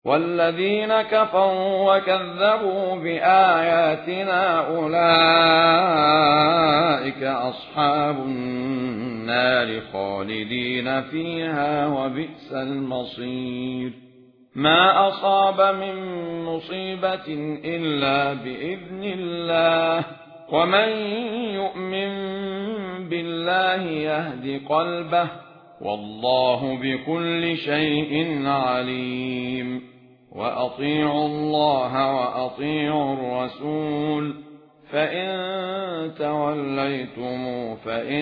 والذين كفروا وكذبوا بآياتنا أولئك أصحاب النار خالدين فيها وبئس المصير ما أصاب من مصيبة إلا بإذن الله ومن يؤمن بالله يهد قلبه والله بكل شيء عليم وأطيعوا الله وأطيعوا الرسول فإن توليتم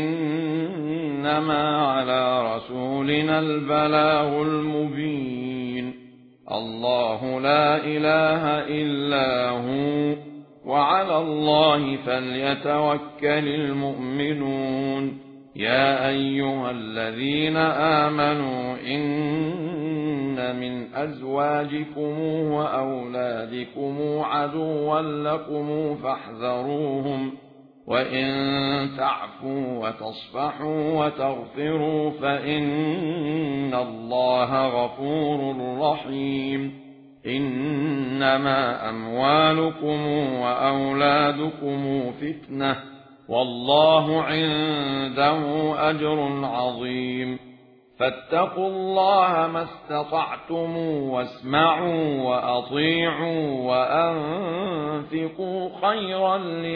فإنما على رسولنا البلاغ المبين الله لا إله إلا هو وعلى الله فليتوكل المؤمنون يا أيها الذين آمنوا إن من أزواجكم وأولادكم عدوا لكم فاحذروهم وإن تعفوا وتصفحوا وتغفروا فإن الله غفور رحيم إنما أموالكم وأولادكم فتنة والله عنده أجر عظيم فاتقوا الله ما استطعتم واسمعوا وأطيعوا وأنفقوا خيرا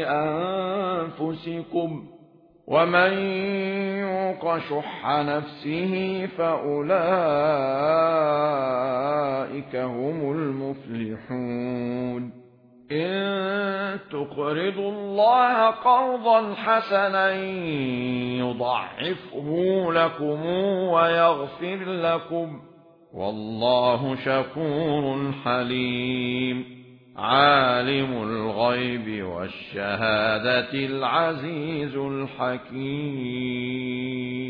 لأنفسكم ومن يوق شح نفسه فأولئك هم المفلحون إن تقرضوا الله قرضا حسنا يضاعفه لكم ويغفر لكم والله شكور حليم عالم الغيب والشهادة العزيز الحكيم